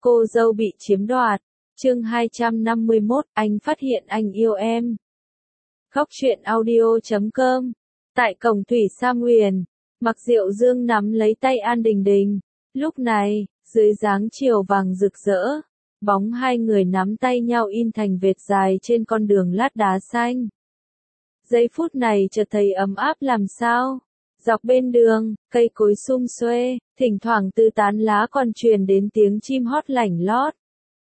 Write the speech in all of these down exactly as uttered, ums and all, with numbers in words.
Cô dâu bị chiếm đoạt. Chương hai trăm năm mươi mốt, anh phát hiện anh yêu em. Khóc chuyện audio chấm com. Tại cổng Thủy Sa Nguyền, Mạc Diệu Dương nắm lấy tay An Đình Đình. Lúc này, dưới dáng chiều vàng rực rỡ, bóng hai người nắm tay nhau in thành vệt dài trên con đường lát đá xanh. Giây phút này chợt thấy ấm áp làm sao. Dọc bên đường, cây cối sum xuê, thỉnh thoảng từ tán lá còn truyền đến tiếng chim hót lảnh lót.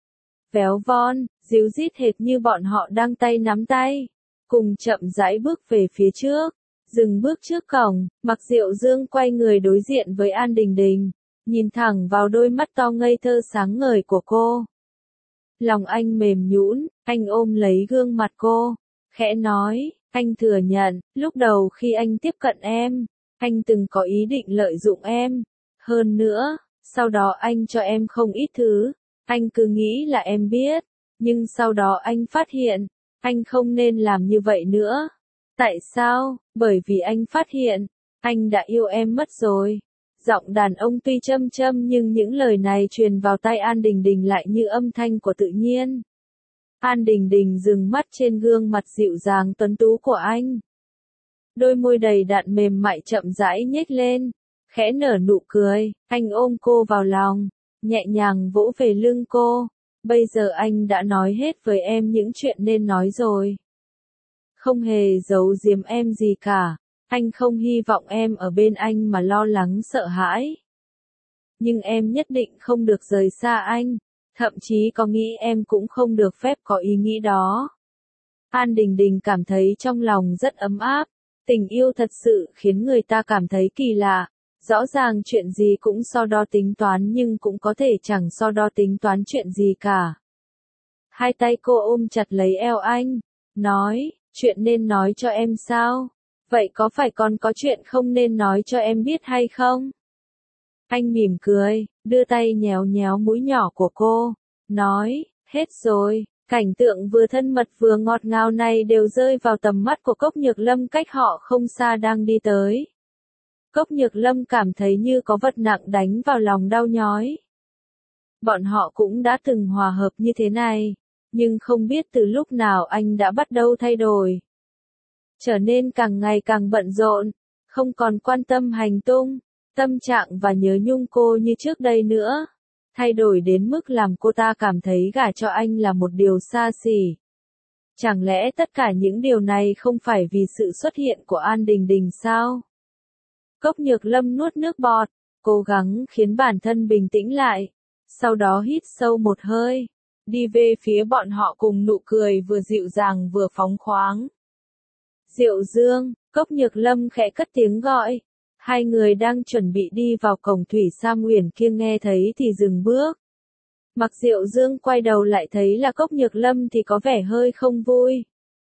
Véo von, díu dít hệt như bọn họ đang tay nắm tay, cùng chậm rãi bước về phía trước. Dừng bước trước cổng, Mạc Diệu Dương quay người đối diện với An Đình Đình, nhìn thẳng vào đôi mắt to ngây thơ sáng ngời của cô. Lòng anh mềm nhũn, anh ôm lấy gương mặt cô, khẽ nói, anh thừa nhận, lúc đầu khi anh tiếp cận em, anh từng có ý định lợi dụng em. Hơn nữa, sau đó anh cho em không ít thứ, anh cứ nghĩ là em biết, nhưng sau đó anh phát hiện, anh không nên làm như vậy nữa. Tại sao? Bởi vì anh phát hiện, anh đã yêu em mất rồi. Giọng đàn ông tuy châm châm nhưng những lời này truyền vào tai An Đình Đình lại như âm thanh của tự nhiên. An Đình Đình dừng mắt trên gương mặt dịu dàng tuấn tú của anh. Đôi môi đầy đặn mềm mại chậm rãi nhếch lên, khẽ nở nụ cười, anh ôm cô vào lòng, nhẹ nhàng vỗ về lưng cô. Bây giờ anh đã nói hết với em những chuyện nên nói rồi. Không hề giấu giếm em gì cả, anh không hy vọng em ở bên anh mà lo lắng sợ hãi. Nhưng em nhất định không được rời xa anh, thậm chí có nghĩ em cũng không được phép có ý nghĩ đó. An Đình Đình cảm thấy trong lòng rất ấm áp, tình yêu thật sự khiến người ta cảm thấy kỳ lạ. Rõ ràng chuyện gì cũng so đo tính toán nhưng cũng có thể chẳng so đo tính toán chuyện gì cả. Hai tay cô ôm chặt lấy eo anh, nói, chuyện nên nói cho em sao? Vậy có phải còn có chuyện không nên nói cho em biết hay không? Anh mỉm cười, đưa tay nhéo nhéo mũi nhỏ của cô, nói, hết rồi. Cảnh tượng vừa thân mật vừa ngọt ngào này đều rơi vào tầm mắt của Cốc Nhược Lâm cách họ không xa đang đi tới. Cốc Nhược Lâm cảm thấy như có vật nặng đánh vào lòng đau nhói. Bọn họ cũng đã từng hòa hợp như thế này, nhưng không biết từ lúc nào anh đã bắt đầu thay đổi. Trở nên càng ngày càng bận rộn, không còn quan tâm hành tung, tâm trạng và nhớ nhung cô như trước đây nữa. Thay đổi đến mức làm cô ta cảm thấy gả cho anh là một điều xa xỉ. Chẳng lẽ tất cả những điều này không phải vì sự xuất hiện của An Đình Đình sao? Cốc Nhược Lâm nuốt nước bọt, cố gắng khiến bản thân bình tĩnh lại. Sau đó hít sâu một hơi, đi về phía bọn họ cùng nụ cười vừa dịu dàng vừa phóng khoáng. Diệu Dương, Cốc Nhược Lâm khẽ cất tiếng gọi. Hai người đang chuẩn bị đi vào cổng Thủy Sa Nguyền kia nghe thấy thì dừng bước. Mạc Diệu Dương quay đầu lại thấy là Cốc Nhược Lâm thì có vẻ hơi không vui.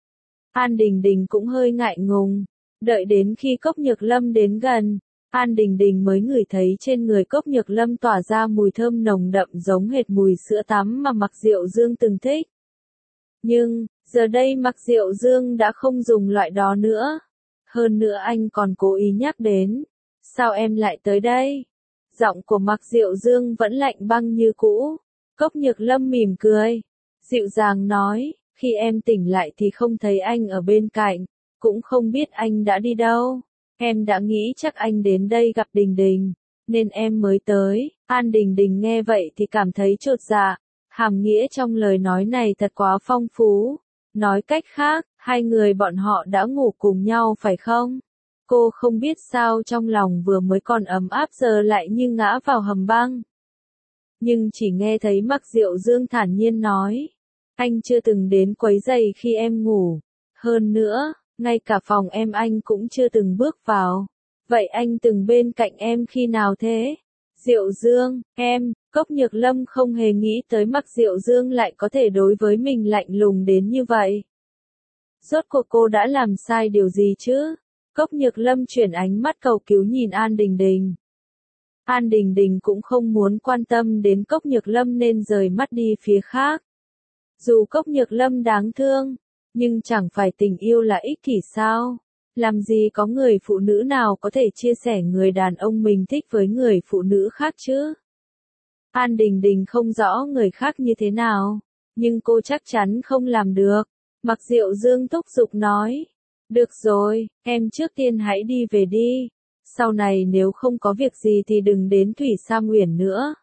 An Đình Đình cũng hơi ngại ngùng. Đợi đến khi Cốc Nhược Lâm đến gần, An Đình Đình mới ngửi thấy trên người Cốc Nhược Lâm tỏa ra mùi thơm nồng đậm giống hệt mùi sữa tắm mà Mạc Diệu Dương từng thích. Nhưng, giờ đây Mạc Diệu Dương đã không dùng loại đó nữa. Hơn nữa anh còn cố ý nhắc đến. Sao em lại tới đây? Giọng của Mạc Diệu Dương vẫn lạnh băng như cũ. Cốc Nhược Lâm mỉm cười, dịu dàng nói, khi em tỉnh lại thì không thấy anh ở bên cạnh, cũng không biết anh đã đi đâu. Em đã nghĩ chắc anh đến đây gặp Đình Đình, nên em mới tới. An Đình Đình nghe vậy thì cảm thấy chột dạ, hàm nghĩa trong lời nói này thật quá phong phú. Nói cách khác, hai người bọn họ đã ngủ cùng nhau phải không? Cô không biết sao trong lòng vừa mới còn ấm áp giờ lại như ngã vào hầm băng. Nhưng chỉ nghe thấy Mạc Diệu Dương thản nhiên nói, anh chưa từng đến quấy rầy khi em ngủ. Hơn nữa, ngay cả phòng em anh cũng chưa từng bước vào. Vậy anh từng bên cạnh em khi nào thế? Diệu Dương, em, Cốc Nhược Lâm không hề nghĩ tới Mạc Diệu Dương lại có thể đối với mình lạnh lùng đến như vậy. Rốt cuộc cô đã làm sai điều gì chứ? Cốc Nhược Lâm chuyển ánh mắt cầu cứu nhìn An Đình Đình. An Đình Đình cũng không muốn quan tâm đến Cốc Nhược Lâm nên rời mắt đi phía khác. Dù Cốc Nhược Lâm đáng thương, nhưng chẳng phải tình yêu là ích kỷ sao? Làm gì có người phụ nữ nào có thể chia sẻ người đàn ông mình thích với người phụ nữ khác chứ? An Đình Đình không rõ người khác như thế nào, nhưng cô chắc chắn không làm được. Mặc Diệu Dương thúc giục nói. Được rồi, em trước tiên hãy đi về đi. Sau này nếu không có việc gì thì đừng đến Thủy Sa Nguyền nữa.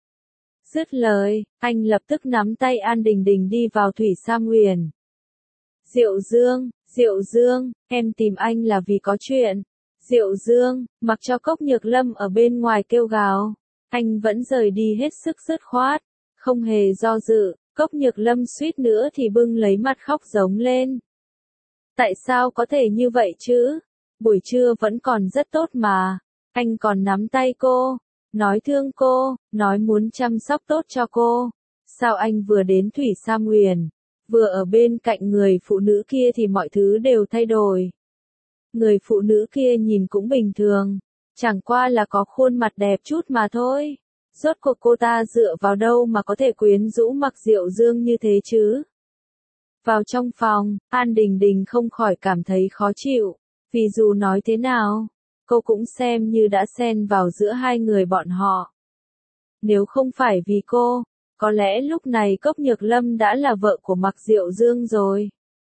Dứt lời, anh lập tức nắm tay An Đình Đình đi vào Thủy Sa Nguyền. Diệu Dương, Diệu Dương, em tìm anh là vì có chuyện. Diệu Dương, mặc cho Cốc Nhược Lâm ở bên ngoài kêu gào, anh vẫn rời đi hết sức dứt khoát, không hề do dự. Cốc Nhược Lâm suýt nữa thì bưng lấy mặt khóc giống lên. Tại sao có thể như vậy chứ? Buổi trưa vẫn còn rất tốt mà. Anh còn nắm tay cô, nói thương cô, nói muốn chăm sóc tốt cho cô. Sao anh vừa đến Thủy Sa Nguyền, vừa ở bên cạnh người phụ nữ kia thì mọi thứ đều thay đổi. Người phụ nữ kia nhìn cũng bình thường, chẳng qua là có khuôn mặt đẹp chút mà thôi. Rốt cuộc cô ta dựa vào đâu mà có thể quyến rũ Mặc Diệu Dương như thế chứ? Vào trong phòng, An Đình Đình không khỏi cảm thấy khó chịu, vì dù nói thế nào, cô cũng xem như đã xen vào giữa hai người bọn họ. Nếu không phải vì cô, có lẽ lúc này Cốc Nhược Lâm đã là vợ của Mặc Diệu Dương rồi.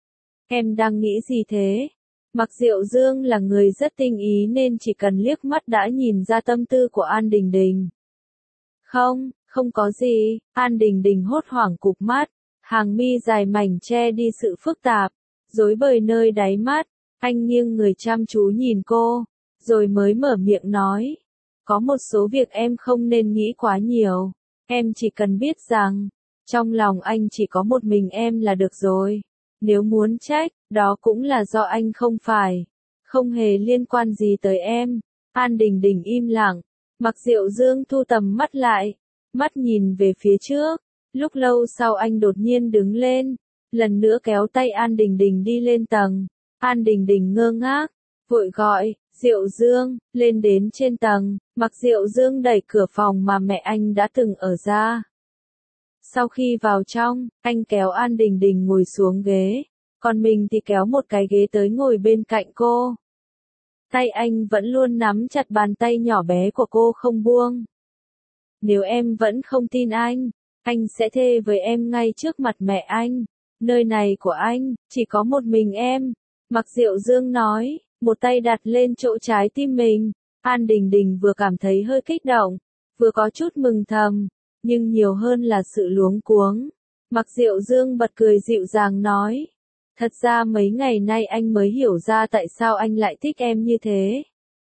Em đang nghĩ gì thế? Mặc Diệu Dương là người rất tinh ý nên chỉ cần liếc mắt đã nhìn ra tâm tư của An Đình Đình. Không, không có gì. An Đình Đình hốt hoảng cụp mắt, hàng mi dài mảnh che đi sự phức tạp, rối bời nơi đáy mắt. Anh nghiêng người chăm chú nhìn cô, rồi mới mở miệng nói. Có một số việc em không nên nghĩ quá nhiều. Em chỉ cần biết rằng, trong lòng anh chỉ có một mình em là được rồi. Nếu muốn trách, đó cũng là do anh không phải. Không hề liên quan gì tới em. An Đình Đình im lặng. Mặc Diệu Dương thu tầm mắt lại, mắt nhìn về phía trước. Lúc lâu sau anh đột nhiên đứng lên, lần nữa kéo tay An Đình Đình đi lên tầng. An Đình Đình ngơ ngác, vội gọi, Diệu Dương, lên đến trên tầng. Mặc Diệu Dương đẩy cửa phòng mà mẹ anh đã từng ở ra. Sau khi vào trong, anh kéo An Đình Đình ngồi xuống ghế, còn mình thì kéo một cái ghế tới ngồi bên cạnh cô. Tay anh vẫn luôn nắm chặt bàn tay nhỏ bé của cô không buông. Nếu em vẫn không tin anh, anh sẽ thề với em ngay trước mặt mẹ anh. Nơi này của anh, chỉ có một mình em. Mặc Diệu Dương nói, một tay đặt lên chỗ trái tim mình. An Đình Đình vừa cảm thấy hơi kích động, vừa có chút mừng thầm, nhưng nhiều hơn là sự luống cuống. Mặc Diệu Dương bật cười dịu dàng nói. Thật ra mấy ngày nay anh mới hiểu ra tại sao anh lại thích em như thế.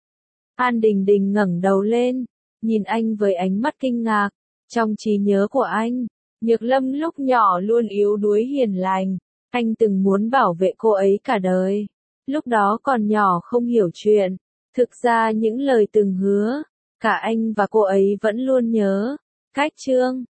An Đình Đình ngẩng đầu lên, nhìn anh với ánh mắt kinh ngạc. Trong trí nhớ của anh, Nhược Lâm lúc nhỏ luôn yếu đuối hiền lành. Anh từng muốn bảo vệ cô ấy cả đời. Lúc đó còn nhỏ không hiểu chuyện. Thực ra những lời từng hứa, cả anh và cô ấy vẫn luôn nhớ. Cách chương